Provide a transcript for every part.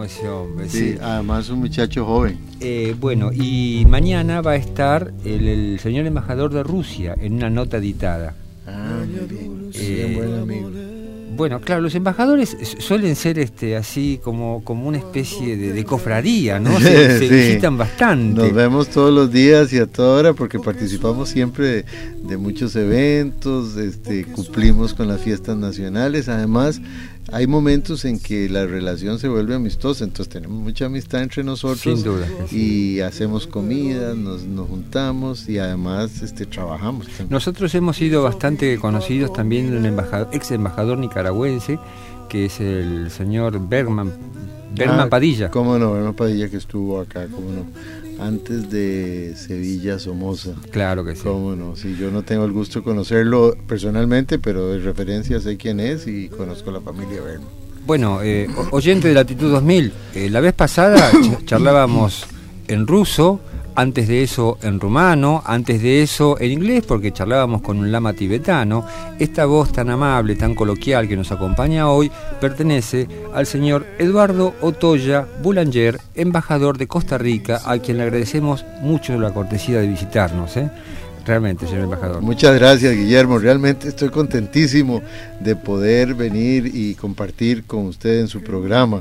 ese hombre. Sí, Sí. además un muchacho joven. Bueno, y mañana va a estar el señor embajador de Rusia en una nota editada. Muy bien, buen amigo. Bueno, claro, los embajadores suelen ser así como una especie de cofradía, ¿no? Se Sí. visitan bastante. Nos vemos todos los días y a toda hora porque participamos siempre de muchos eventos, cumplimos con las fiestas nacionales. Además, hay momentos en que la relación se vuelve amistosa, entonces tenemos mucha amistad entre nosotros. Sin duda. Y hacemos comida, nos juntamos y además trabajamos también. Nosotros hemos sido bastante conocidos también de un ex embajador nicaragüense, que es el señor Bergman Padilla. Cómo no, Bergman Padilla, que estuvo acá, cómo no, antes de Sevilla Somoza. Claro que sí. Cómo no, sí, yo no tengo el gusto de conocerlo personalmente, pero de referencia sé quién es y conozco la familia Bergman. Bueno, oyente de Latitud 2000, la vez pasada charlábamos en ruso, antes de eso en rumano, antes de eso en inglés, porque charlábamos con un lama tibetano. Esta voz tan amable, tan coloquial que nos acompaña hoy, pertenece al señor Eduardo Otoya Boulanger, embajador de Costa Rica, a quien le agradecemos mucho la cortesía de visitarnos, Realmente, señor embajador. Muchas gracias, Guillermo. Realmente estoy contentísimo de poder venir y compartir con usted en su programa.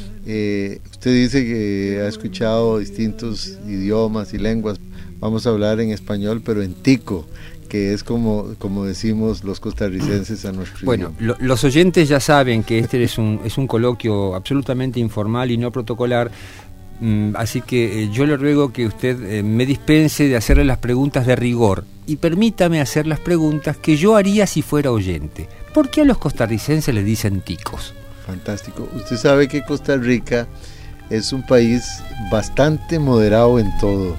Usted dice que ha escuchado distintos idiomas y lenguas. Vamos a hablar en español, pero en tico, que es como decimos los costarricenses a nuestro Bueno, idioma. Los oyentes ya saben que este es un coloquio absolutamente informal y no protocolar. Así que yo le ruego que usted me dispense de hacerle las preguntas de rigor y permítame hacer las preguntas que yo haría si fuera oyente. ¿Por qué a los costarricenses les dicen ticos? Fantástico. Usted sabe que Costa Rica es un país bastante moderado en todo.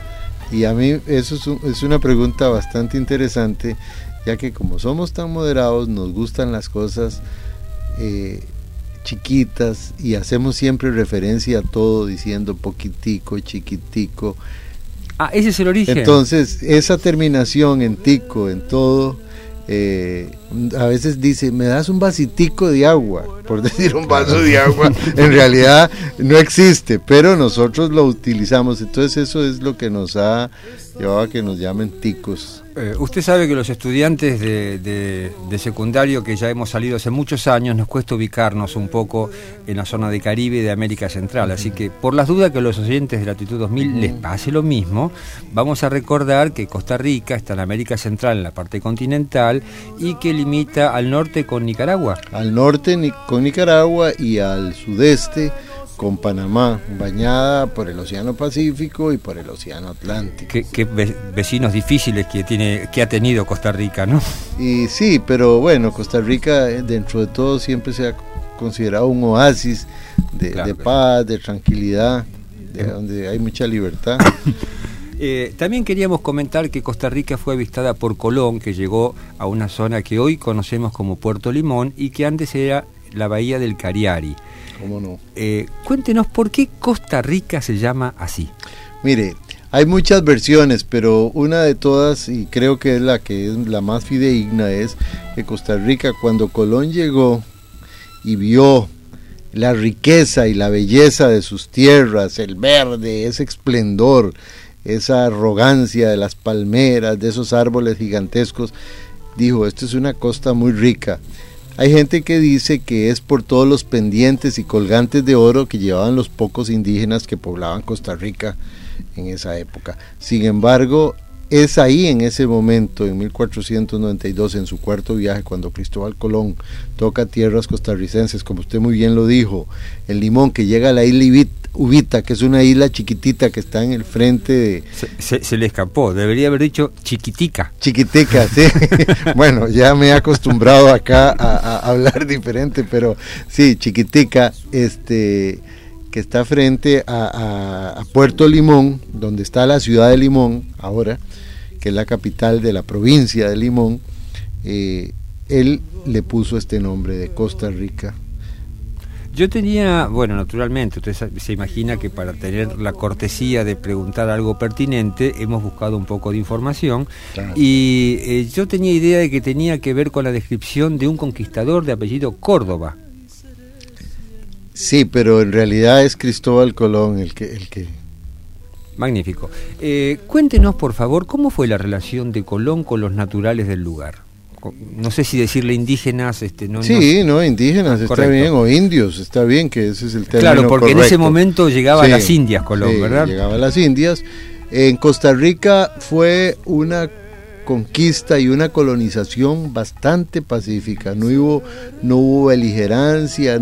Y a mí eso es una pregunta bastante interesante, ya que como somos tan moderados, nos gustan las cosas chiquitas y hacemos siempre referencia a todo diciendo poquitico, chiquitico. Ah, ese es el origen. Entonces, esa terminación en tico, en todo, a veces dice, me das un vasitico de agua, por decir un vaso de agua, en realidad no existe, pero nosotros lo utilizamos, entonces eso es lo que nos ha llevado a que nos llamen ticos. Usted sabe que los estudiantes de secundario, que ya hemos salido hace muchos años, nos cuesta ubicarnos un poco en la zona de Caribe y de América Central, así que por las dudas que a los oyentes de Latitud 2000 les pase lo mismo, vamos a recordar que Costa Rica está en América Central, en la parte continental, y que limita al norte con Nicaragua. Al norte con Nicaragua y al sudeste con Panamá, bañada por el Océano Pacífico y por el Océano Atlántico. Qué vecinos difíciles que ha tenido Costa Rica, ¿no? Y sí, pero bueno, Costa Rica dentro de todo siempre se ha considerado un oasis de paz, de tranquilidad, donde hay mucha libertad. También queríamos comentar que Costa Rica fue avistada por Colón, que llegó a una zona que hoy conocemos como Puerto Limón y que antes era la bahía del Cariari. ¿Cómo no? Cuéntenos por qué Costa Rica se llama así. Mire, hay muchas versiones, pero una de todas, y creo que es la más fidedigna, es que Costa Rica, cuando Colón llegó y vio la riqueza y la belleza de sus tierras, el verde, ese esplendor, esa arrogancia de las palmeras, de esos árboles gigantescos, dijo, esto es una costa muy rica. Hay gente que dice que es por todos los pendientes y colgantes de oro que llevaban los pocos indígenas que poblaban Costa Rica en esa época. Sin embargo, es ahí en ese momento, en 1492, en su cuarto viaje, cuando Cristóbal Colón toca tierras costarricenses, como usted muy bien lo dijo, el Limón, que llega a la isla Uvita, que es una isla chiquitita que está en el frente de... Se le escapó, debería haber dicho Chiquitica. Chiquitica, sí. Bueno, ya me he acostumbrado acá a hablar diferente, pero sí, Chiquitica, que está frente a Puerto Limón, donde está la ciudad de Limón, ahora, que es la capital de la provincia de Limón. Él le puso este nombre de Costa Rica. Yo tenía, bueno, naturalmente, usted se imagina que para tener la cortesía de preguntar algo pertinente, hemos buscado un poco de información, claro. Y yo tenía idea de que tenía que ver con la descripción de un conquistador de apellido Córdoba. Sí, pero en realidad es Cristóbal Colón el que... Magnífico. Cuéntenos, por favor, ¿cómo fue la relación de Colón con los naturales del lugar? No sé si decirle indígenas, indígenas, correcto. Está bien, o indios, está bien, que ese es el término claro, porque correcto. En ese momento llegaba a las Indias, Colón, ¿verdad? Llegaba a las Indias. En Costa Rica fue una conquista y una colonización bastante pacífica, no hubo beligerancia,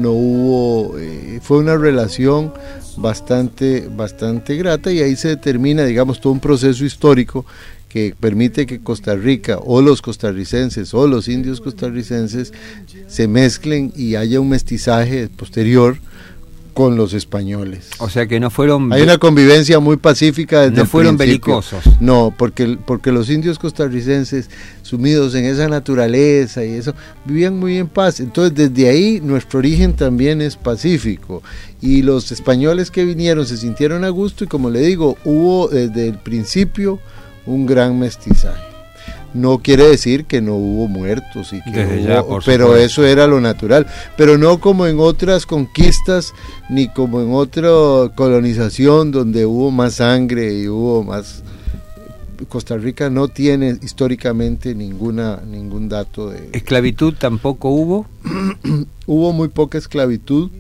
fue una relación bastante grata, y ahí se determina, digamos, todo un proceso histórico que permite que Costa Rica o los costarricenses o los indios costarricenses se mezclen y haya un mestizaje posterior con los españoles. O sea que no fueron... Hay una convivencia muy pacífica desde el principio. No fueron belicosos. No, porque los indios costarricenses, sumidos en esa naturaleza y eso, vivían muy en paz. Entonces desde ahí nuestro origen también es pacífico. Y los españoles que vinieron se sintieron a gusto, y como le digo, hubo desde el principio un gran mestizaje. No quiere decir que no hubo muertos, pero eso era lo natural, pero no como en otras conquistas ni como en otra colonización donde hubo más sangre y hubo más. Costa Rica no tiene históricamente ningún dato de... ¿Esclavitud tampoco hubo? Hubo muy poca esclavitud,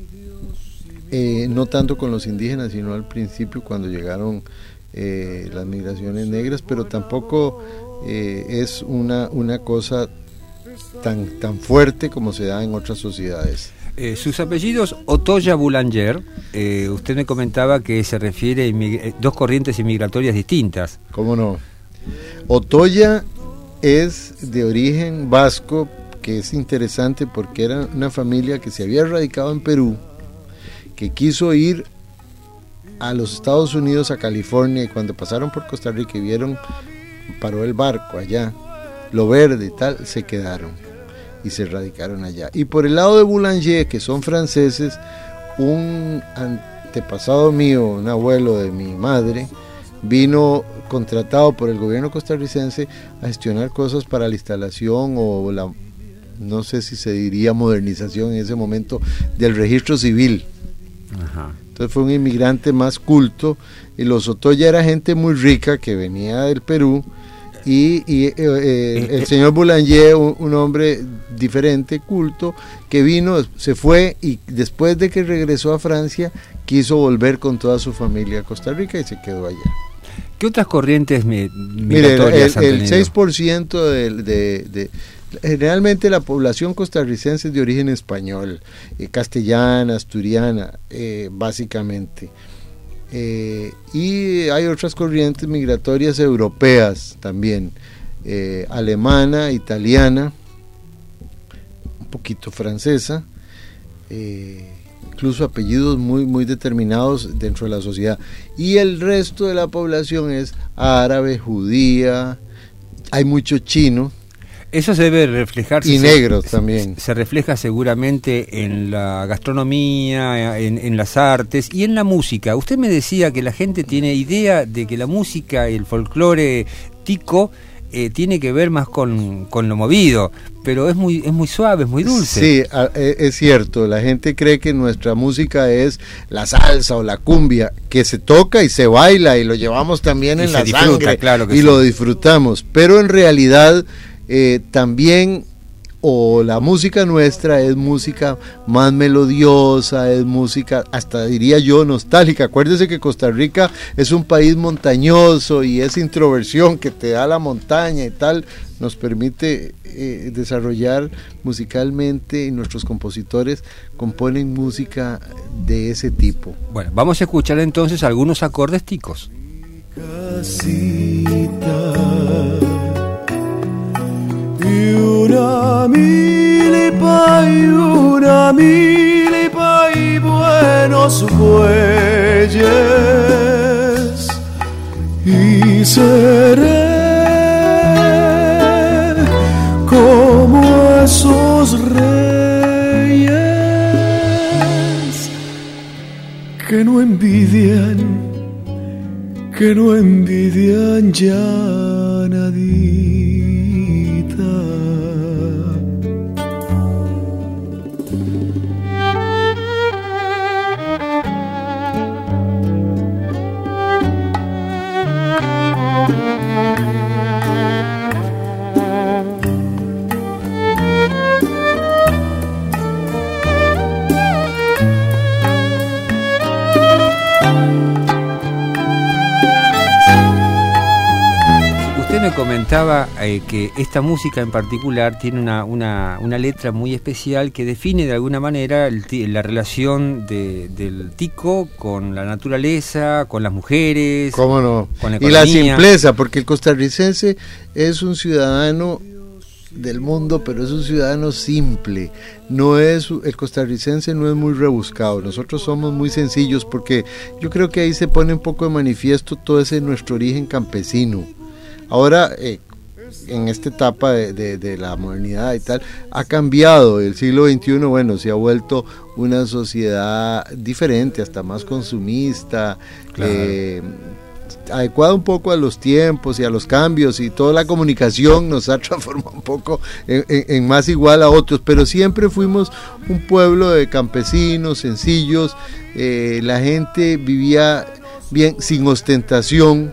no tanto con los indígenas, sino al principio cuando llegaron las migraciones negras, pero tampoco es una cosa tan fuerte como se da en otras sociedades. Sus apellidos, Otoya Boulanger, usted me comentaba que se refiere a dos corrientes inmigratorias distintas. ¿Cómo no? Otoya es de origen vasco, que es interesante porque era una familia que se había radicado en Perú, que quiso ir a los Estados Unidos, a California, y cuando pasaron por Costa Rica y vieron, paró el barco allá, lo verde y tal, se quedaron y se radicaron allá. Y por el lado de Boulanger, que son franceses, un antepasado mío, un abuelo de mi madre, vino contratado por el gobierno costarricense a gestionar cosas para la instalación o la, no sé si se diría modernización en ese momento, del registro civil. Ajá. Entonces fue un inmigrante más culto, y los Otoya era gente muy rica que venía del Perú, y el señor Boulanger, un hombre diferente, culto, que vino, se fue, y después de que regresó a Francia quiso volver con toda su familia a Costa Rica y se quedó allá. ¿Qué otras corrientes migratorias han tenido? El 6% generalmente la población costarricense es de origen español, castellana, asturiana, básicamente. Y hay otras corrientes migratorias europeas también, alemana, italiana, un poquito francesa, incluso apellidos muy determinados dentro de la sociedad. Y el resto de la población es árabe, judía, hay mucho chino. Eso se debe reflejarse. Y negros también. Se refleja seguramente en la gastronomía, en las artes y en la música. Usted me decía que la gente tiene idea de que la música y el folclore tico tiene que ver más con lo movido, pero es muy suave, es muy dulce. Sí, es cierto. La gente cree que nuestra música es la salsa o la cumbia, que se toca y se baila y lo llevamos también en la sangre, claro que y sí. Lo disfrutamos, pero en realidad también, o la música nuestra es música más melodiosa, es música, hasta diría yo, nostálgica. Acuérdese que Costa Rica es un país montañoso, y esa introversión que te da la montaña y tal nos permite desarrollar musicalmente, y nuestros compositores componen música de ese tipo. Bueno, vamos a escuchar entonces algunos acordes ticos. Y una milipa y buenos bueyes, y seré como esos reyes que no envidian ya nadie. me comentaba que esta música en particular tiene una letra muy especial que define de alguna manera la relación del tico con la naturaleza, con las mujeres. ¿Cómo no? Con la y la economía. simpleza, porque el costarricense es un ciudadano del mundo, pero es un ciudadano simple. El costarricense no es muy rebuscado, nosotros somos muy sencillos, porque yo creo que ahí se pone un poco de manifiesto todo ese nuestro origen campesino. Ahora, en esta etapa de la modernidad y tal, ha cambiado. El siglo XXI, bueno, se ha vuelto una sociedad diferente, hasta más consumista, claro. Adecuada un poco a los tiempos y a los cambios, y toda la comunicación nos ha transformado un poco en más igual a otros, pero siempre fuimos un pueblo de campesinos sencillos. La gente vivía bien, sin ostentación.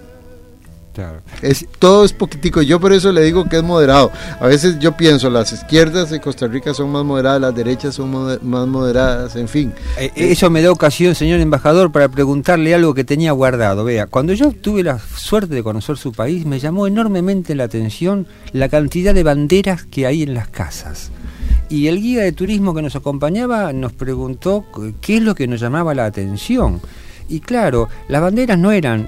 Claro. Todo es poquitico. Yo por eso le digo que es moderado. A veces yo pienso, las izquierdas de Costa Rica son más moderadas, las derechas son más moderadas, en fin. Eso me da ocasión, señor embajador, para preguntarle algo que tenía guardado. Vea, cuando yo tuve la suerte de conocer su país, me llamó enormemente la atención la cantidad de banderas que hay en las casas. Y el guía de turismo que nos acompañaba nos preguntó qué es lo que nos llamaba la atención. Y claro, las banderas no eran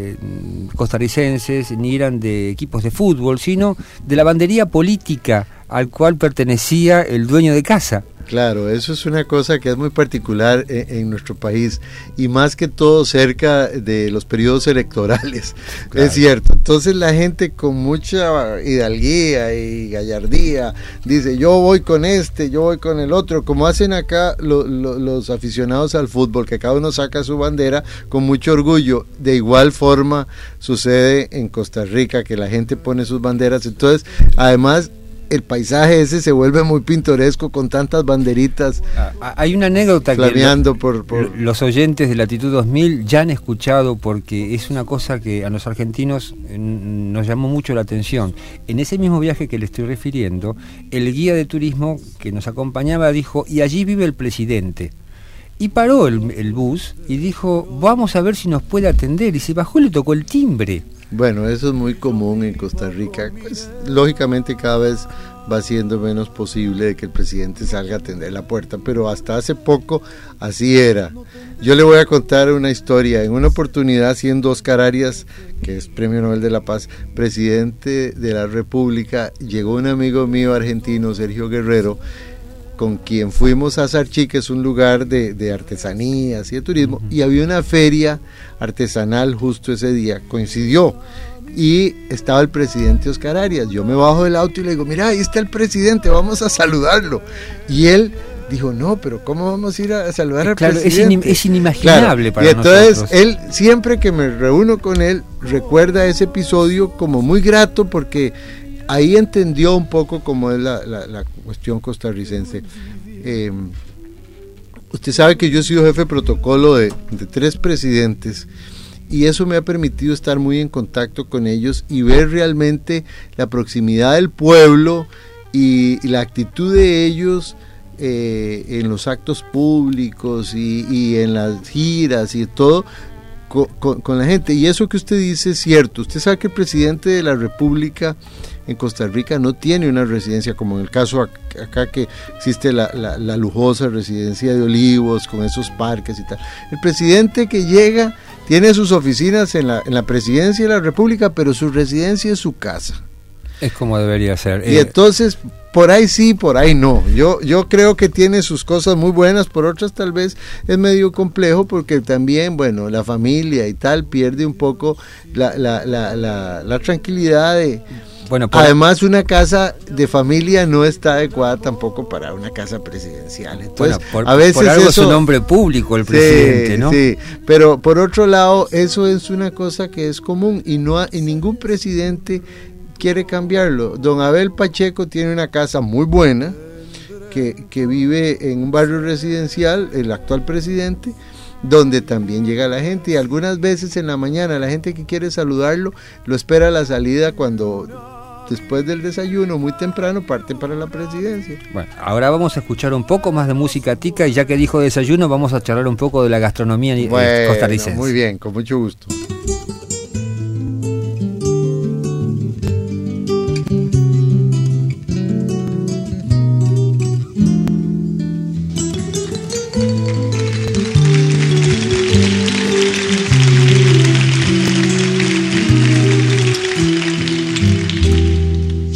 costarricenses ni eran de equipos de fútbol, sino de la bandería política al cual pertenecía el dueño de casa. Claro, eso es una cosa que es muy particular en nuestro país, y más que todo cerca de los periodos electorales, claro. Es cierto. Entonces la gente con mucha hidalguía y gallardía dice, yo voy con este, yo voy con el otro, como hacen acá los aficionados al fútbol, que cada uno saca su bandera con mucho orgullo. De igual forma sucede en Costa Rica, que la gente pone sus banderas. Entonces, además, el paisaje ese se vuelve muy pintoresco con tantas banderitas. Hay una anécdota flameando que los oyentes de Latitud 2000 ya han escuchado, porque es una cosa que a los argentinos nos llamó mucho la atención. En ese mismo viaje que le estoy refiriendo, el guía de turismo que nos acompañaba dijo, y allí vive el presidente. Y paró el bus y dijo, vamos a ver si nos puede atender, y se bajó y le tocó el timbre. Bueno, eso es muy común en Costa Rica. Pues, lógicamente cada vez va siendo menos posible de que el presidente salga a atender la puerta, pero hasta hace poco así era. Yo le voy a contar una historia. En una oportunidad, siendo Oscar Arias, que es Premio Nobel de la Paz, presidente de la República, llegó un amigo mío argentino, Sergio Guerrero, con quien fuimos a Sarchí, que es un lugar de artesanías y de turismo, y había una feria artesanal justo ese día, coincidió, y estaba el presidente Oscar Arias. Yo me bajo del auto y le digo, mira, ahí está el presidente, vamos a saludarlo. Y él dijo, no, pero ¿cómo vamos a ir a saludar al presidente? Es inimaginable, claro, para nosotros. Y entonces, él, siempre que me reúno con él, recuerda ese episodio como muy grato, porque ahí entendió un poco cómo es la cuestión costarricense. Usted sabe que yo he sido jefe de protocolo de 3 presidentes, y eso me ha permitido estar muy en contacto con ellos y ver realmente la proximidad del pueblo y la actitud de ellos en los actos públicos y en las giras y todo, con la gente. Y eso que usted dice es cierto. Usted sabe que el presidente de la República en Costa Rica no tiene una residencia, como en el caso acá que existe la lujosa residencia de Olivos con esos parques y tal. El presidente que llega tiene sus oficinas en la presidencia de la República, pero su residencia es su casa. Es como debería ser. Y entonces, por ahí sí, por ahí no. Yo creo que tiene sus cosas muy buenas, por otras tal vez es medio complejo, porque también, bueno, la familia y tal pierde un poco la tranquilidad de... Bueno, además, una casa de familia no está adecuada tampoco para una casa presidencial. Entonces, bueno, a veces por algo eso, es un hombre público el presidente, ¿no? Sí, pero por otro lado, eso es una cosa que es común, y ningún presidente quiere cambiarlo. Don Abel Pacheco tiene una casa muy buena, que vive en un barrio residencial, el actual presidente, donde también llega la gente, y algunas veces en la mañana la gente que quiere saludarlo lo espera a la salida, cuando después del desayuno, muy temprano, parte para la presidencia. Bueno, ahora vamos a escuchar un poco más de música tica, y ya que dijo desayuno, vamos a charlar un poco de la gastronomía costarricense. Muy bien, con mucho gusto.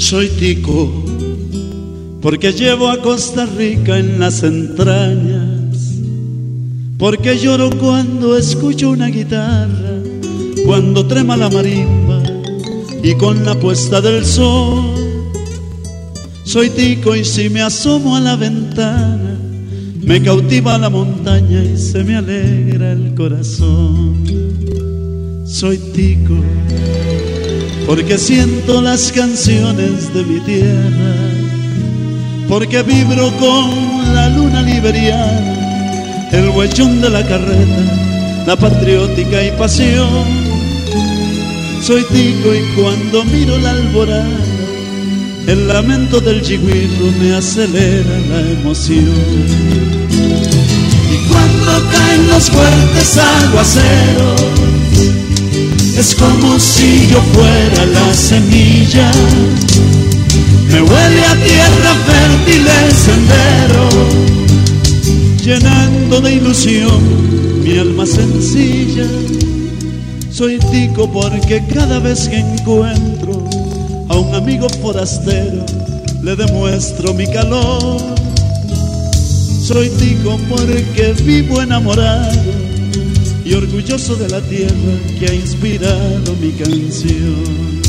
Soy tico porque llevo a Costa Rica en las entrañas, porque lloro cuando escucho una guitarra, cuando trema la marimba y con la puesta del sol. Soy tico y si me asomo a la ventana, me cautiva la montaña y se me alegra el corazón. Soy tico porque siento las canciones de mi tierra, porque vibro con la luna liberiana, el huechón de la carreta, la patriótica y pasión. Soy tico y cuando miro la alborada, el lamento del chigüiro me acelera la emoción. Y cuando caen los fuertes aguaceros, es como si yo fuera la semilla. Me huele a tierra fértil el sendero, llenando de ilusión mi alma sencilla. Soy tico porque cada vez que encuentro a un amigo forastero le demuestro mi calor. Soy tico porque vivo enamorado y orgulloso de la tierra que ha inspirado mi canción.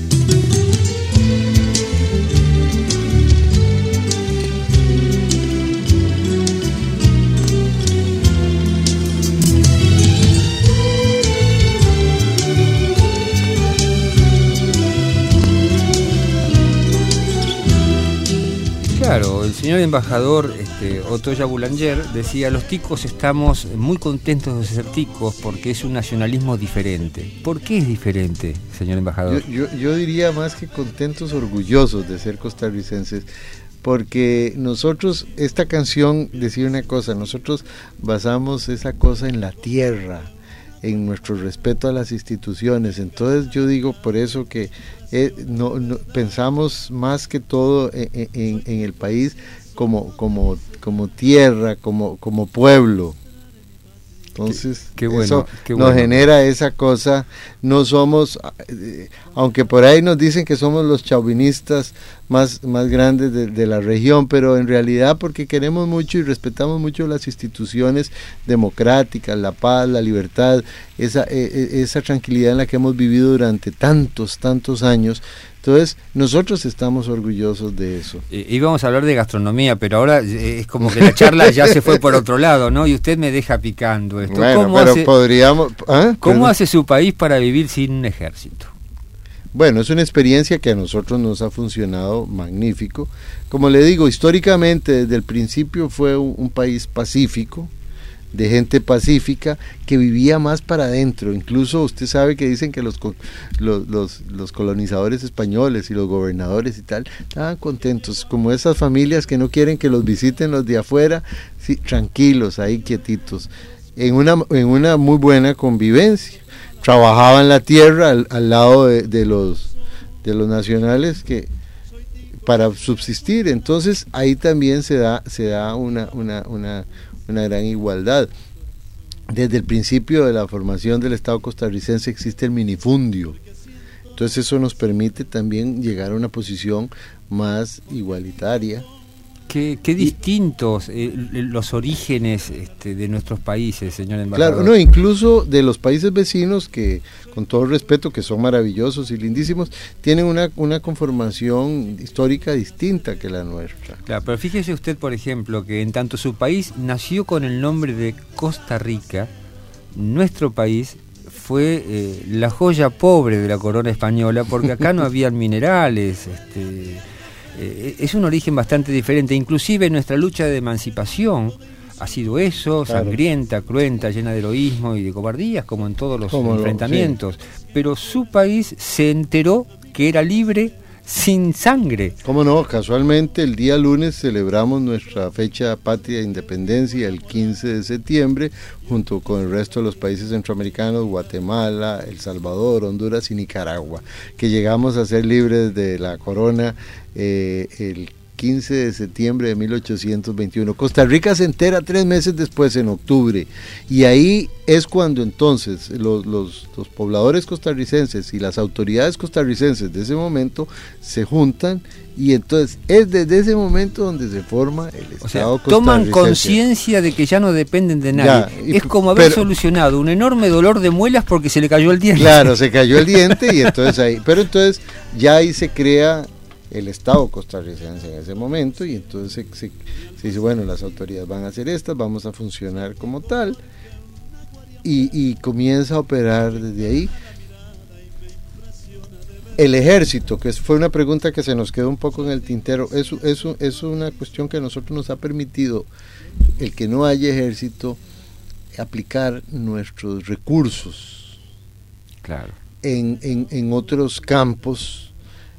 Claro, el señor embajador Otoya Boulanger decía: los ticos estamos muy contentos de ser ticos porque es un nacionalismo diferente. ¿Por qué es diferente, señor embajador? Yo diría más que contentos, orgullosos de ser costarricenses, porque nosotros, esta canción decía una cosa, nosotros basamos esa cosa en la tierra, en nuestro respeto a las instituciones. Entonces yo digo por eso que no pensamos más que todo en el país como tierra, como pueblo. Entonces qué bueno, eso qué nos bueno. genera esa cosa. No somos, aunque por ahí nos dicen que somos los chauvinistas más grandes de la región, pero en realidad porque queremos mucho y respetamos mucho las instituciones democráticas, la paz, la libertad, esa tranquilidad en la que hemos vivido durante tantos años. Entonces, nosotros estamos orgullosos de eso. Íbamos a hablar de gastronomía, pero ahora es como que la charla ya se fue por otro lado, ¿no? Y usted me deja picando esto. Bueno, pero podríamos... ¿Cómo hace su país para vivir sin un ejército? Bueno, es una experiencia que a nosotros nos ha funcionado magnífico. Como le digo, históricamente, desde el principio fue un país pacífico, de gente pacífica que vivía más para adentro. Incluso usted sabe que dicen que los colonizadores españoles y los gobernadores y tal estaban contentos, como esas familias que no quieren que los visiten los de afuera, sí, tranquilos, ahí quietitos, en una muy buena convivencia. Trabajaban la tierra al lado de los nacionales que para subsistir. Entonces ahí también se da una gran igualdad. Desde el principio de la formación del Estado costarricense existe el minifundio. Entonces eso nos permite también llegar a una posición más igualitaria. Qué distintos los orígenes de nuestros países, señor embajador. Claro, no, incluso de los países vecinos que, con todo respeto, que son maravillosos y lindísimos, tienen una conformación histórica distinta que la nuestra. Claro, pero fíjese usted, por ejemplo, que en tanto su país nació con el nombre de Costa Rica, nuestro país fue la joya pobre de la corona española, porque acá no habían minerales. Es un origen bastante diferente. Inclusive nuestra lucha de emancipación ha sido eso, claro, sangrienta, cruenta, llena de heroísmo y de cobardías, como en todos los enfrentamientos. Sí. Pero su país se enteró que era libre sin sangre. ¿Cómo no? Casualmente el día lunes celebramos nuestra fecha patria de independencia, el 15 de septiembre, junto con el resto de los países centroamericanos, Guatemala, El Salvador, Honduras y Nicaragua, que llegamos a ser libres de la corona el 15 de septiembre de 1821. Costa Rica se entera 3 meses después, en octubre, y ahí es cuando entonces los pobladores costarricenses y las autoridades costarricenses de ese momento se juntan, y entonces es desde ese momento donde se forma el Estado costarricense. Toman conciencia de que ya no dependen de nadie. Es como haber solucionado un enorme dolor de muelas porque se le cayó el diente. Claro, se cayó el diente, y entonces ahí, pero entonces ya ahí se crea el Estado costarricense en ese momento, y entonces se dice, bueno, las autoridades van a hacer estas, vamos a funcionar como tal, y comienza a operar desde ahí. El ejército, que fue una pregunta que se nos quedó un poco en el tintero, es una cuestión que a nosotros nos ha permitido, el que no haya ejército, aplicar nuestros recursos, claro, en otros campos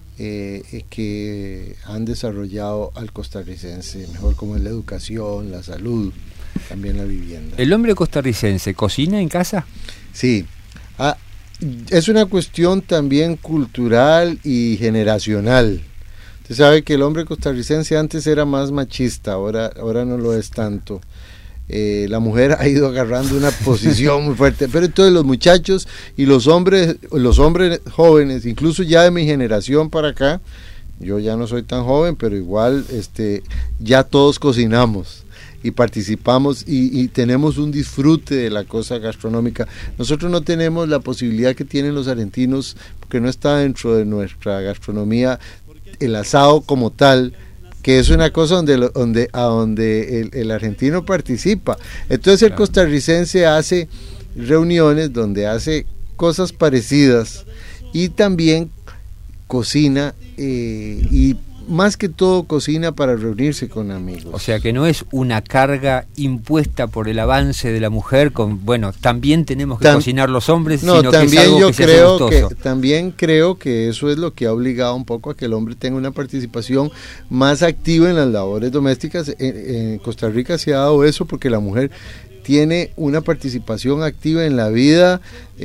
que han desarrollado al costarricense mejor, como es la educación, la salud, también la vivienda. ¿El hombre costarricense cocina en casa? Sí. Es una cuestión también cultural y generacional. Usted sabe que el hombre costarricense antes era más machista, ahora no lo es tanto. La mujer ha ido agarrando una posición muy fuerte, pero entonces los muchachos y los hombres jóvenes, incluso ya de mi generación para acá, yo ya no soy tan joven, pero igual ya todos cocinamos y participamos y tenemos un disfrute de la cosa gastronómica. Nosotros no tenemos la posibilidad que tienen los argentinos, porque no está dentro de nuestra gastronomía el asado como tal, que es una cosa donde el argentino participa. Entonces el costarricense hace reuniones donde hace cosas parecidas y también cocina, y más que todo cocina para reunirse con amigos. O sea que no es una carga impuesta por el avance de la mujer, también tenemos que cocinar los hombres, no, sino también que es algo yo que se hace gustoso. También creo que eso es lo que ha obligado un poco a que el hombre tenga una participación más activa en las labores domésticas. En Costa Rica se ha dado eso porque la mujer tiene una participación activa en la vida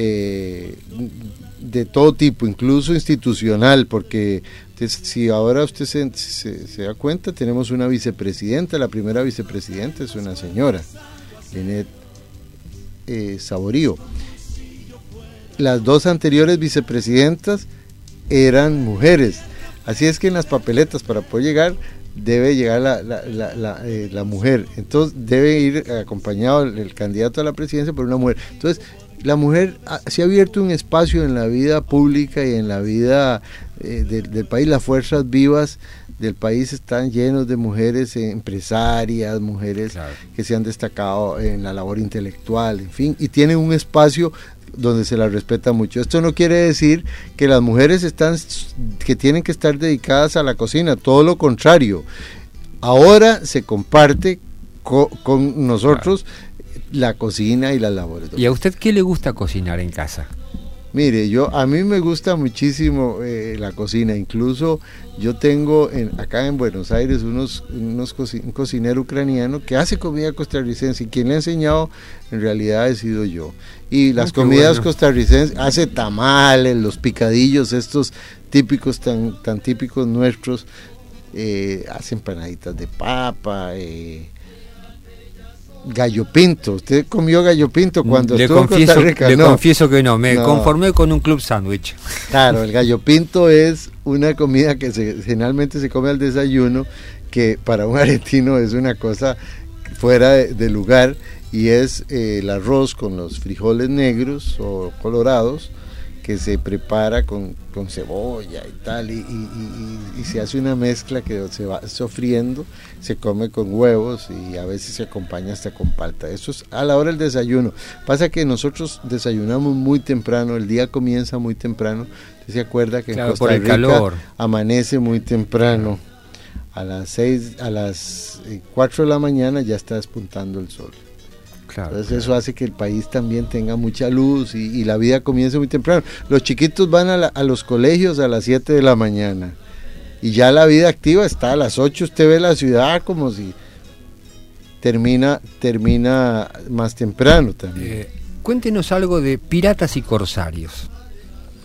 de todo tipo, incluso institucional, porque si ahora usted se da cuenta, tenemos una vicepresidenta, la primera vicepresidenta es una señora, Linet Saborío. Las dos anteriores vicepresidentas eran mujeres, así es que en las papeletas para poder llegar, debe llegar la mujer, entonces debe ir acompañado el candidato a la presidencia por una mujer. Entonces la mujer se ha abierto un espacio en la vida pública y en la vida del país. Las fuerzas vivas del país están llenos de mujeres empresarias, mujeres que se han destacado en la labor intelectual, en fin, y tienen un espacio donde se las respeta mucho. Esto no quiere decir que las mujeres que tienen que estar dedicadas a la cocina, todo lo contrario. Ahora se comparte con nosotros la cocina y las labores. ¿Y a usted qué le gusta cocinar en casa? Mire, a mí me gusta muchísimo la cocina. Incluso yo tengo acá en Buenos Aires un cocinero ucraniano que hace comida costarricense, y quien le ha enseñado en realidad he sido yo. Y las comidas costarricenses, hace tamales, los picadillos estos típicos, tan típicos nuestros, hace empanaditas de papa, gallo pinto. ¿Usted comió gallo pinto cuando estuvo en Costa Rica? Le confieso que no, me conformé con un club sándwich. Claro, el gallo pinto es una comida que generalmente se come al desayuno, que para un argentino es una cosa fuera de lugar, y es el arroz con los frijoles negros o colorados, que se prepara con cebolla y tal, y se hace una mezcla que se va sofriendo, se come con huevos y a veces se acompaña hasta con palta. Eso es a la hora del desayuno. Pasa que nosotros desayunamos muy temprano, el día comienza muy temprano. ¿Usted se acuerda que en Costa Rica calor amanece muy temprano? A las 4 de la mañana ya está despuntando el sol. Entonces eso hace que el país también tenga mucha luz y la vida comience muy temprano. Los chiquitos van a los colegios a las 7 de la mañana y ya la vida activa está a las 8. Usted ve la ciudad como si termina más temprano también. Cuéntenos algo de piratas y corsarios.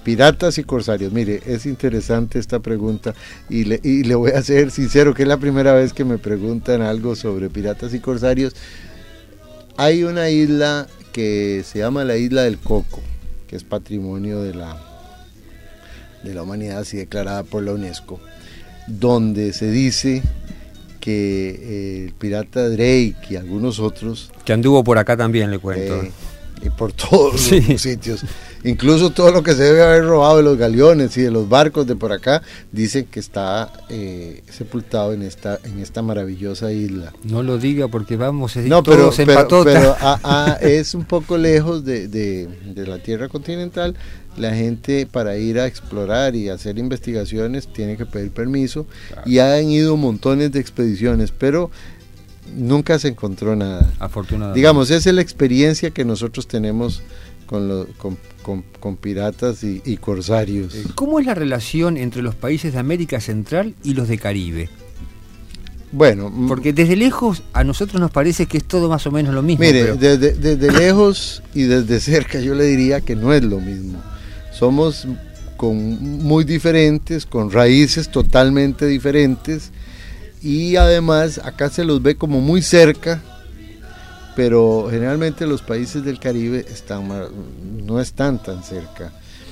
Piratas y corsarios. Mire, es interesante esta pregunta y le voy a ser sincero que es la primera vez que me preguntan algo sobre piratas y corsarios. Hay una isla que se llama la Isla del Coco, que es patrimonio de la humanidad, así declarada por la UNESCO, donde se dice que el pirata Drake y algunos otros... Que anduvo por acá también, le cuento. Y por todos los sitios, incluso todo lo que se debe haber robado de los galeones y de los barcos de por acá, dicen que está sepultado en esta maravillosa isla. No lo diga porque vamos todos en patota. Pero es un poco lejos de la tierra continental. La gente, para ir a explorar y hacer investigaciones, tiene que pedir permiso. Claro. Y han ido montones de expediciones, pero nunca se encontró nada. Afortunadamente. Digamos, esa es la experiencia que nosotros tenemos con piratas y corsarios. ¿Cómo es la relación entre los países de América Central y los de Caribe? Bueno, porque desde lejos a nosotros nos parece que es todo más o menos lo mismo. Mire, pero... desde lejos y desde cerca yo le diría que no es lo mismo. Somos muy diferentes, con raíces totalmente diferentes, y además acá se los ve como muy cerca, pero generalmente los países del Caribe no están tan cerca.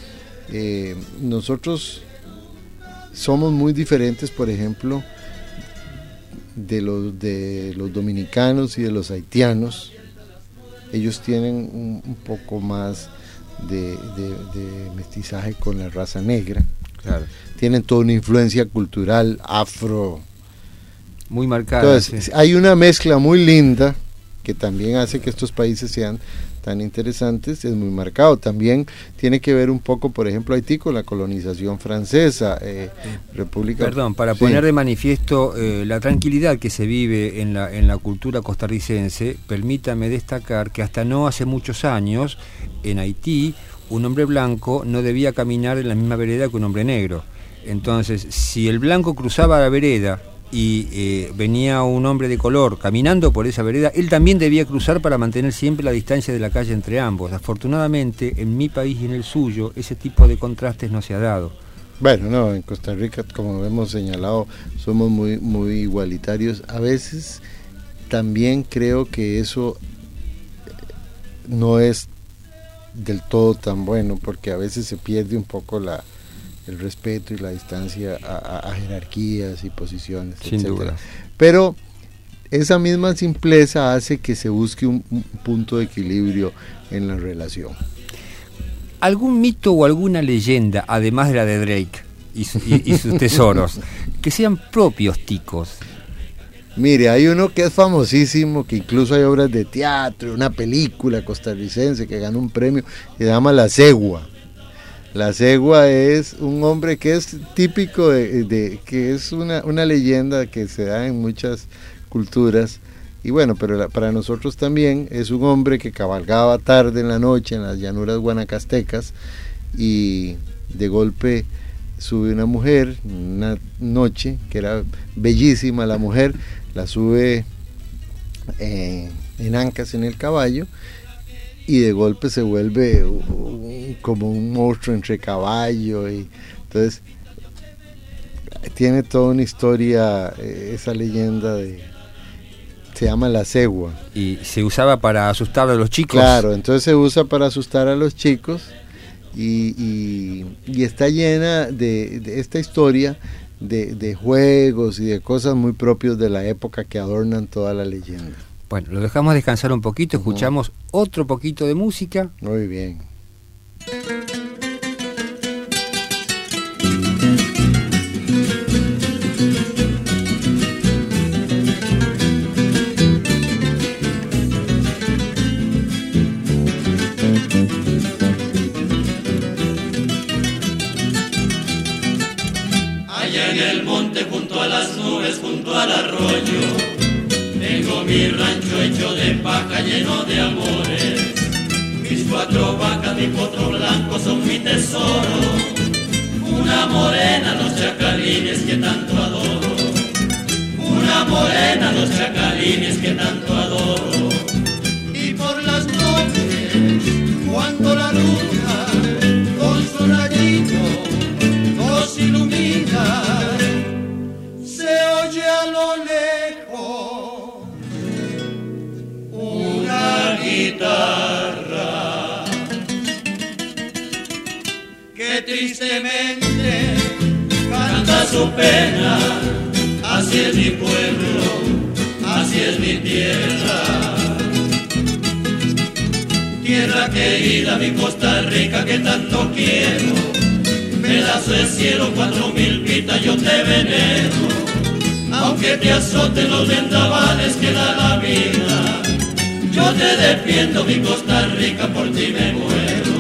Nosotros somos muy diferentes, por ejemplo, de los dominicanos y de los haitianos. Ellos tienen un poco más de mestizaje con la raza negra. Claro. Tienen toda una influencia cultural afro muy marcada. Entonces, sí, hay una mezcla muy linda que también hace que estos países sean tan interesantes, es muy marcado. También tiene que ver un poco, por ejemplo, Haití con la colonización francesa, República... Perdón, para poner de manifiesto la tranquilidad que se vive en la cultura costarricense, permítame destacar que hasta no hace muchos años, en Haití, un hombre blanco no debía caminar en la misma vereda que un hombre negro. Entonces, si el blanco cruzaba la vereda y venía un hombre de color caminando por esa vereda, él también debía cruzar para mantener siempre la distancia de la calle entre ambos. Afortunadamente, en mi país y en el suyo, ese tipo de contrastes no se ha dado. Bueno, no, en Costa Rica, como hemos señalado, somos muy, muy igualitarios. A veces también creo que eso no es del todo tan bueno, porque a veces se pierde un poco el respeto y la distancia a jerarquías y posiciones, sin etcétera. duda. Pero esa misma simpleza hace que se busque un punto de equilibrio en la relación. ¿Algún mito o alguna leyenda, además de la de Drake y sus tesoros, que sean propios ticos? Mire, hay uno que es famosísimo, que incluso hay obras de teatro, una película costarricense que ganó un premio, que se llama La Cegua. La Cegua es un hombre que es típico que es una leyenda que se da en muchas culturas, y bueno, pero para nosotros también es un hombre que cabalgaba tarde en la noche en las llanuras guanacastecas, y de golpe sube una mujer, una noche, que era bellísima la mujer, la sube en ancas en el caballo, y de golpe se vuelve como un monstruo entre caballo, y entonces tiene toda una historia, esa leyenda se llama La Cegua. ¿Y se usaba para asustar a los chicos? Claro, entonces se usa para asustar a los chicos, y está llena de esta historia de juegos y de cosas muy propios de la época que adornan toda la leyenda. Bueno, lo dejamos descansar un poquito, escuchamos otro poquito de música. Muy bien. Allá en el monte, junto a las nubes, junto al arroyo, tengo mi rancho hecho de paja, lleno de amores. Mis 4 vacas, mi potro blanco son mi tesoro. Una morena, los chacalines que tanto adoro. Una morena, los chacalines que tanto adoro. Y por las noches, cuando la luna con su rayita tristemente canta su pena. Así es mi pueblo, así es mi tierra. Tierra querida, mi Costa Rica que tanto quiero. Pedazo de cielo, 4000 pitas yo te venero. Aunque te azoten los vendavales que da la vida, yo te defiendo, mi Costa Rica, por ti me muero.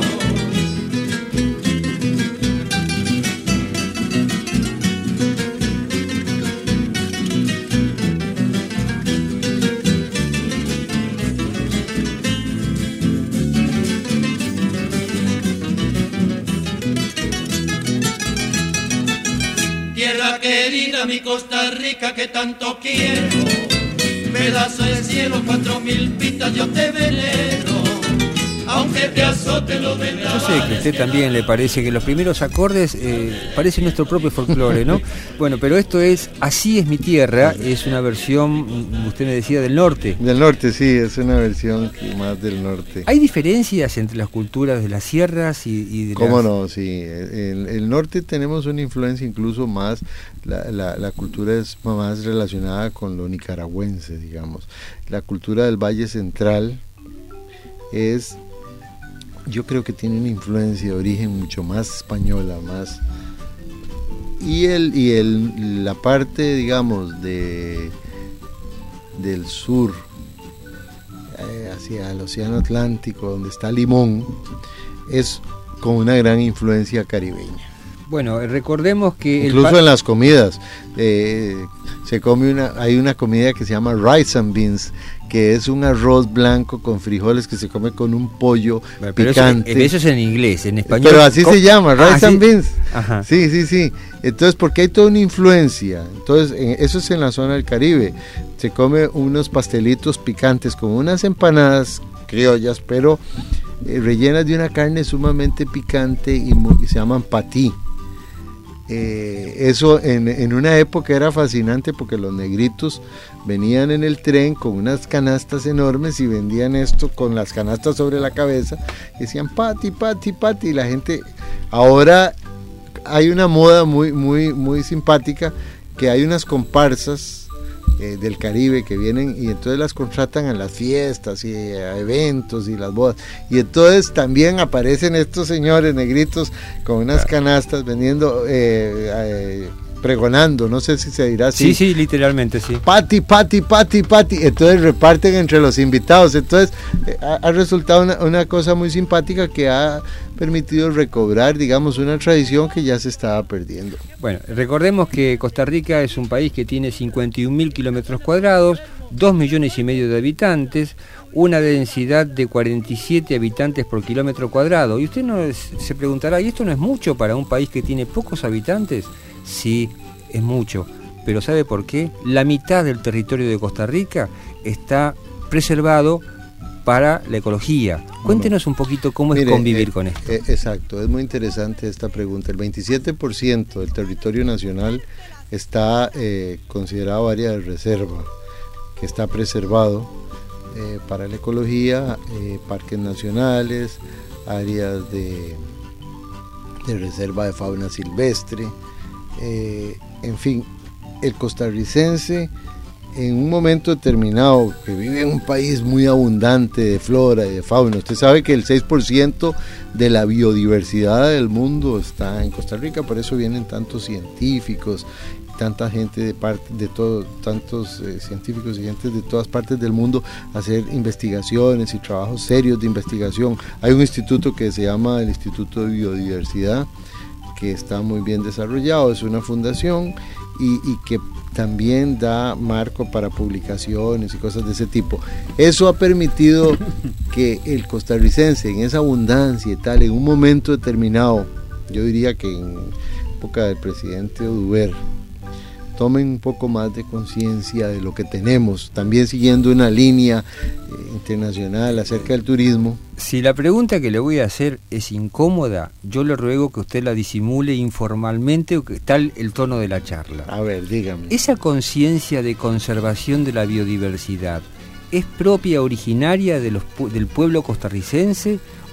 Tierra querida, mi Costa Rica que tanto quiero. Pedazo de cielo, 4000 pitas yo te venero. Aunque te azoten los vendavales. Yo sé que a usted también le parece que los primeros acordes parecen nuestro propio folclore, ¿no? Bueno, pero esto es Así es mi tierra, es una versión, usted me decía, del norte. Del norte, sí, es una versión más del norte. ¿Hay diferencias entre las culturas de las sierras y de ¿Cómo las... no? Sí, el norte tenemos una influencia incluso más, la cultura es más relacionada con lo nicaragüense, digamos. La cultura del Valle Central es... Yo creo que tiene una influencia de origen mucho más española, más... la parte, digamos, del sur, hacia el Océano Atlántico, donde está Limón, es con una gran influencia caribeña. Bueno, recordemos que... Incluso en las comidas, se come hay una comida que se llama rice and beans, que es un arroz blanco con frijoles que se come con un pollo picante. Eso es en inglés, en español. Pero así se llama, rice and beans. Ajá. Sí. Entonces, porque hay toda una influencia. Entonces, eso es en la zona del Caribe. Se come unos pastelitos picantes como unas empanadas criollas, pero rellenas de una carne sumamente picante y se llaman patí. Eso en una época era fascinante porque los negritos venían en el tren con unas canastas enormes y vendían esto con las canastas sobre la cabeza y decían pati, pati, pati, y la gente... Ahora hay una moda muy simpática, que hay unas comparsas del Caribe que vienen y entonces las contratan a las fiestas y a eventos y las bodas, y entonces también aparecen estos señores negritos con unas canastas vendiendo, pregonando, no sé si se dirá así. Sí, literalmente, sí. Pati, pati, pati, pati, entonces reparten entre los invitados. Entonces ha resultado una cosa muy simpática que ha permitido recobrar, digamos, una tradición que ya se estaba perdiendo. Bueno, recordemos que Costa Rica es un país que tiene 51.000 kilómetros cuadrados, 2,5 millones de habitantes, una densidad de 47 habitantes por kilómetro cuadrado. Y usted se preguntará, ¿y esto no es mucho para un país que tiene pocos habitantes? Sí, es mucho, pero ¿sabe por qué? La mitad del territorio de Costa Rica está preservado para la ecología. Cuéntenos un poquito cómo es convivir con esto. Exacto, es muy interesante esta pregunta. El 27% del territorio nacional está considerado área de reserva, que está preservado para la ecología, parques nacionales, áreas de reserva de fauna silvestre. En fin, el costarricense en un momento determinado, que vive en un país muy abundante de flora y de fauna, usted sabe que el 6% de la biodiversidad del mundo está en Costa Rica, por eso vienen tantos científicos, tanta gente tantos científicos y gente de todas partes del mundo a hacer investigaciones y trabajos serios de investigación. Hay un instituto que se llama el Instituto de Biodiversidad, que está muy bien desarrollado, es una fundación y que también da marco para publicaciones y cosas de ese tipo. Eso ha permitido que el costarricense, en esa abundancia y tal, en un momento determinado, yo diría que en época del presidente Oduber, tomen un poco más de conciencia de lo que tenemos, también siguiendo una línea internacional acerca del turismo. Si la pregunta que le voy a hacer es incómoda, yo le ruego que usted la disimule informalmente, o que tal el tono de la charla. A ver, dígame. ¿Esa conciencia de conservación de la biodiversidad es propia, originaria del pueblo costarricense,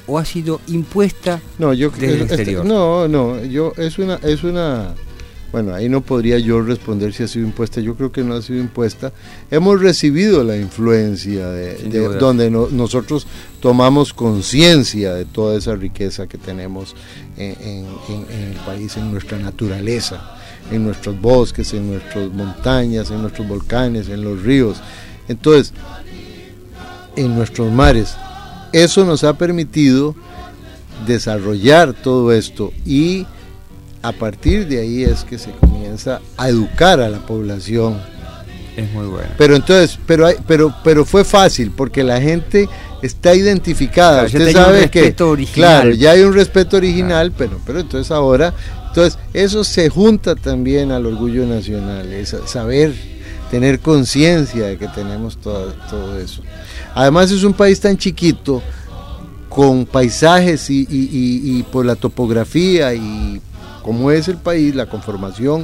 o ha sido impuesta No, yo desde el exterior? Es una bueno, ahí no podría yo responder si ha sido impuesta. Yo creo que no ha sido impuesta. Hemos recibido la influencia de donde nosotros tomamos conciencia de toda esa riqueza que tenemos en el país, en nuestra naturaleza, en nuestros bosques, en nuestras montañas, en nuestros volcanes, en los ríos. Entonces, en nuestros mares. Eso nos ha permitido desarrollar todo esto y a partir de ahí es que se comienza a educar a la población. Es muy bueno. Pero entonces, pero fue fácil porque la gente está identificada. Claro, usted sabe que original. Claro, ya hay un respeto original, pero entonces ahora, eso se junta también al orgullo nacional, es saber, tener conciencia de que tenemos todo eso. Además es un país tan chiquito, con paisajes y por la topografía y como es el país, la conformación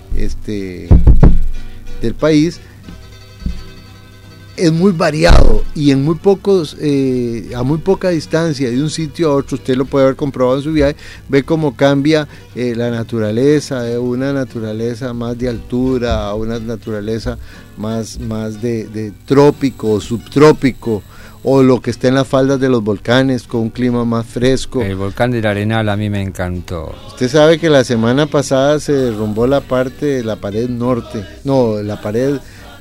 del país, es muy variado y en muy pocos, a muy poca distancia de un sitio a otro, usted lo puede haber comprobado en su viaje, ve cómo cambia la naturaleza, de una naturaleza más de altura a una naturaleza más de trópico o subtrópico, o lo que está en las faldas de los volcanes con un clima más fresco. El volcán del Arenal a mí me encantó. Usted sabe que la semana pasada se derrumbó la pared norte, no, la pared,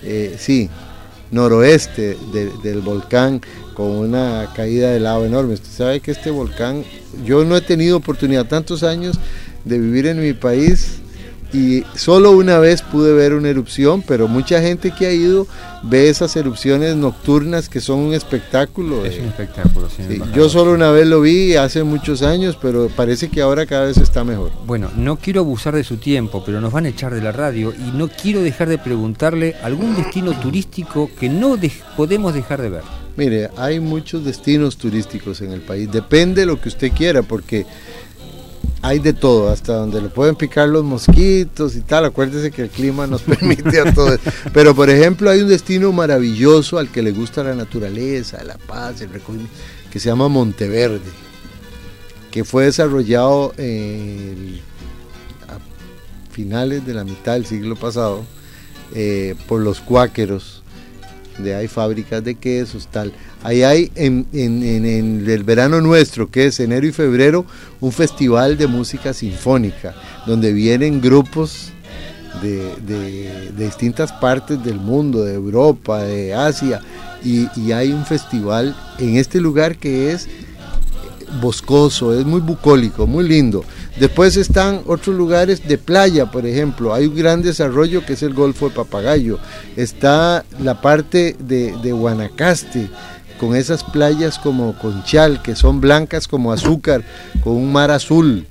noroeste del volcán, con una caída de lava enorme. Usted sabe que este volcán, yo no he tenido oportunidad tantos años de vivir en mi país y solo una vez pude ver una erupción, pero mucha gente que ha ido ve esas erupciones nocturnas que son un espectáculo. Es un espectáculo, sí, yo solo una vez lo vi hace muchos años, pero parece que ahora cada vez está mejor. Bueno, no quiero abusar de su tiempo, pero nos van a echar de la radio y no quiero dejar de preguntarle algún destino turístico que no podemos dejar de ver. Mire, hay muchos destinos turísticos en el país, depende de lo que usted quiera, porque hay de todo, hasta donde le pueden picar los mosquitos y tal. Acuérdese que el clima nos permite a todo eso. Pero por ejemplo hay un destino maravilloso al que le gusta la naturaleza, la paz, el recogimiento, que se llama Monteverde, que fue desarrollado a finales de la mitad del siglo pasado por los cuáqueros. De hay fábricas de quesos, tal. Ahí hay en el verano nuestro, que es enero y febrero, un festival de música sinfónica, donde vienen grupos de distintas partes del mundo, de Europa, de Asia, y hay un festival en este lugar que es boscoso, es muy bucólico, muy lindo. Después están otros lugares de playa, por ejemplo, hay un gran desarrollo que es el Golfo de Papagayo, está la parte de Guanacaste, con esas playas como Conchal, que son blancas como azúcar, con un mar azul,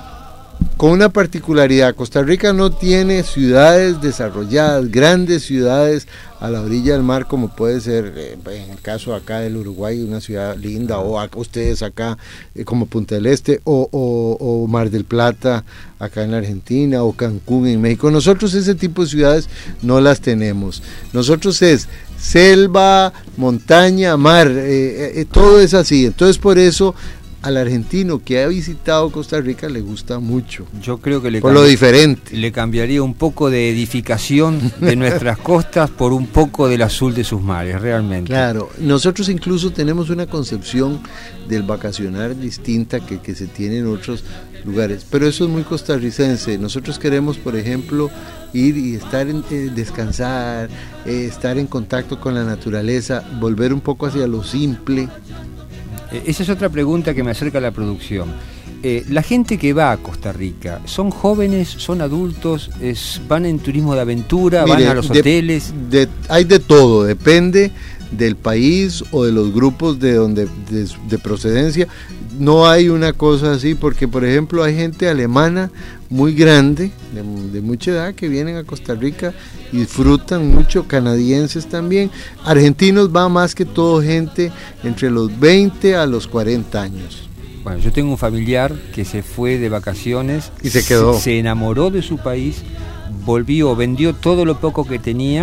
con una particularidad. Costa Rica no tiene ciudades desarrolladas, grandes ciudades a la orilla del mar, como puede ser en el caso acá del Uruguay, una ciudad linda, o acá, ustedes acá como Punta del Este, o Mar del Plata acá en la Argentina, o Cancún en México. Nosotros ese tipo de ciudades no las tenemos. Nosotros es selva, montaña, mar, todo es así. Entonces por eso al argentino que ha visitado Costa Rica le gusta mucho. Yo creo que por lo diferente. Le cambiaría un poco de edificación de nuestras costas por un poco del azul de sus mares, realmente. Claro, nosotros incluso tenemos una concepción del vacacionar distinta que se tiene en otros lugares, pero eso es muy costarricense. Nosotros queremos, por ejemplo, ir y estar descansar, estar en contacto con la naturaleza, volver un poco hacia lo simple. Esa es otra pregunta que me acerca a la producción. La gente que va a Costa Rica, ¿son jóvenes, son adultos, van en turismo de aventura, van a los hoteles? Hay de todo, depende del país o de los grupos de procedencia. No hay una cosa así, porque por ejemplo hay gente alemana muy grande, de mucha edad, que vienen a Costa Rica y disfrutan mucho, canadienses también. Argentinos va más que todo gente entre los 20 a los 40 años. Bueno, yo tengo un familiar que se fue de vacaciones y se quedó. Se enamoró de su país, volvió, vendió todo lo poco que tenía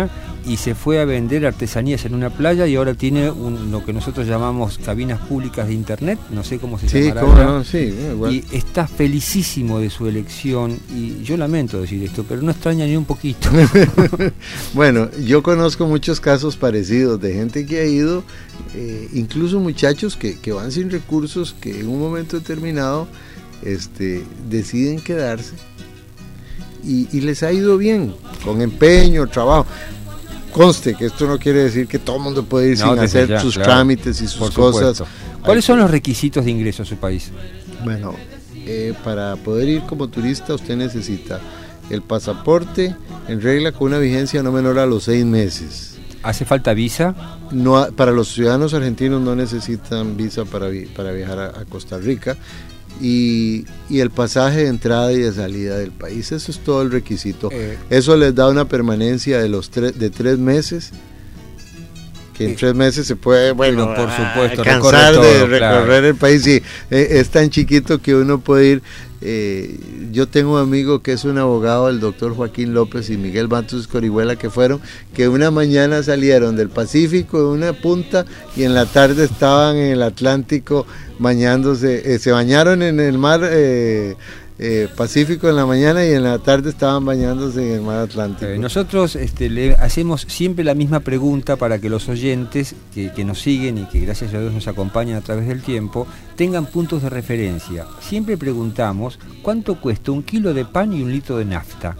y se fue a vender artesanías en una playa y ahora tiene lo que nosotros llamamos cabinas públicas de internet, no sé cómo se llamará. ¿Cómo no? Sí, igual. Y está felicísimo de su elección, y yo lamento decir esto, pero no extraña ni un poquito. Bueno, yo conozco muchos casos parecidos de gente que ha ido, incluso muchachos que van sin recursos, que en un momento determinado deciden quedarse y les ha ido bien, con empeño, trabajo. Conste que esto no quiere decir que todo el mundo puede ir sin hacer sus trámites y sus cosas. ¿Cuáles son los requisitos de ingreso a su país? Bueno, para poder ir como turista usted necesita el pasaporte en regla con una vigencia no menor a los 6 meses. ¿Hace falta visa? No, para los ciudadanos argentinos no necesitan visa para viajar a Costa Rica. Y el pasaje de entrada y de salida del país, eso es todo el requisito. Eso les da una permanencia de 3 meses, que en 3 meses se puede, bueno, por supuesto, cansar de recorrer el país. Sí, es tan chiquito que uno puede ir. Yo tengo un amigo que es un abogado, el doctor Joaquín López y Miguel Matus Corihuela, que una mañana salieron del Pacífico de una punta y en la tarde estaban en el Atlántico bañándose, se bañaron en el mar Pacífico en la mañana y en la tarde estaban bañándose en el mar Atlántico. Nosotros le hacemos siempre la misma pregunta para que los oyentes que nos siguen y que gracias a Dios nos acompañan a través del tiempo tengan puntos de referencia. Siempre preguntamos cuánto cuesta 1 kilo de pan y 1 litro de nafta.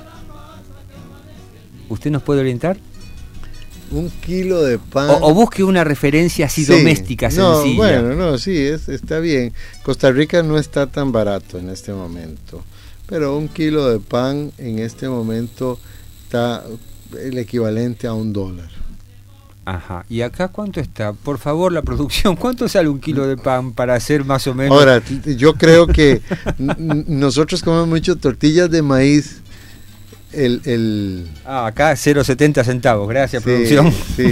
¿Usted nos puede orientar? 1 kilo de pan. O busque una referencia así doméstica, sencilla. Está bien. Costa Rica no está tan barato en este momento, pero 1 kilo de pan en este momento está el equivalente a $1. Ajá. ¿Y acá cuánto está? Por favor, la producción, ¿cuánto sale 1 kilo de pan para hacer más o menos? Ahora, yo creo que nosotros comemos mucho tortillas de maíz. Acá 0,70 centavos, gracias, producción. Sí.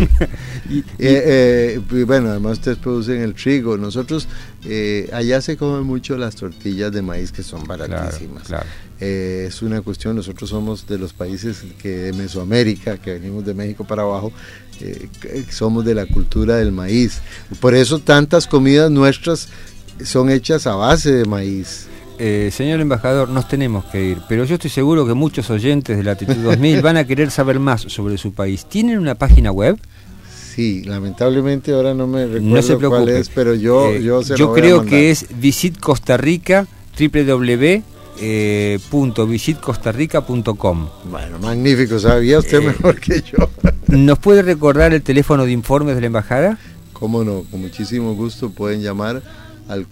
Bueno, además ustedes producen el trigo. Nosotros, allá se comen mucho las tortillas de maíz, que son baratísimas. Claro. Es una cuestión, nosotros somos de los países de Mesoamérica, que venimos de México para abajo, somos de la cultura del maíz. Por eso tantas comidas nuestras son hechas a base de maíz. Señor embajador, nos tenemos que ir, pero yo estoy seguro que muchos oyentes de Latitud 2000 van a querer saber más sobre su país. ¿Tienen una página web? Sí, lamentablemente ahora no me recuerdo cuál es, pero yo creo que es Visit Costa Rica, www.visitcostarrica.com. Bueno, magnífico, sabía usted mejor que yo. ¿Nos puede recordar el teléfono de informes de la embajada? Cómo no, con muchísimo gusto pueden llamar al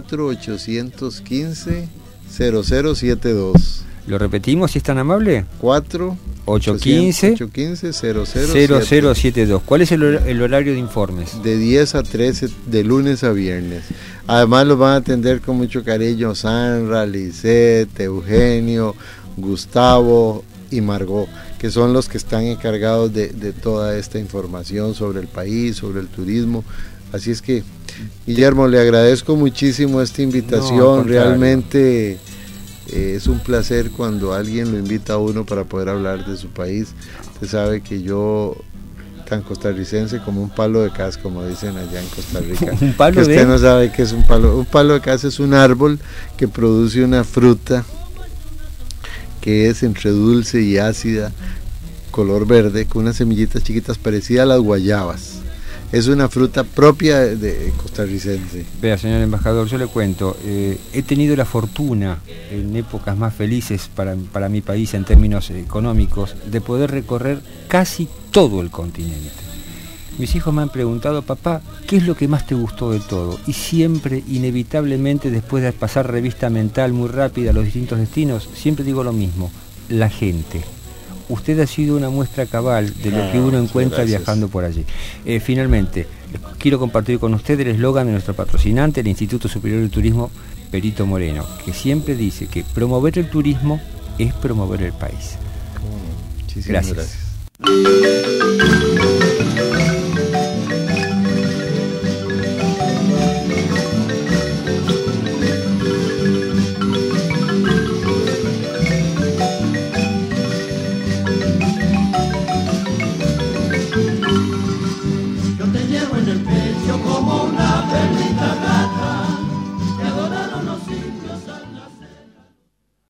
4-815-0072. ¿Lo repetimos si es tan amable? 4-815-0072. ¿Cuál es el horario de informes? De 10 a 13, de lunes a viernes. Además los van a atender con mucho cariño Sandra, Lisette, Eugenio, Gustavo y Margot, que son los que están encargados de toda esta información sobre el país, sobre el turismo. Así es que, Guillermo, le agradezco muchísimo esta invitación. Realmente es un placer cuando alguien lo invita a uno para poder hablar de su país. Usted sabe que yo, tan costarricense como un palo de cas, como dicen allá en Costa Rica. ¿Un palo que usted no sabe qué es un palo. Un palo de cas es un árbol que produce una fruta que es entre dulce y ácida, color verde, con unas semillitas chiquitas parecidas a las guayabas. Es una fruta propia de costarricense. Vea, señor embajador, yo le cuento, he tenido la fortuna en épocas más felices para mi país en términos económicos de poder recorrer casi todo el continente. Mis hijos me han preguntado, papá, ¿qué es lo que más te gustó de todo? Y siempre, inevitablemente, después de pasar revista mental muy rápida a los distintos destinos, siempre digo lo mismo, la gente. Usted ha sido una muestra cabal de lo que uno encuentra viajando por allí. Finalmente, quiero compartir con usted el eslogan de nuestro patrocinante, el Instituto Superior de Turismo Perito Moreno, que siempre dice que promover el turismo es promover el país. Muchísimas gracias.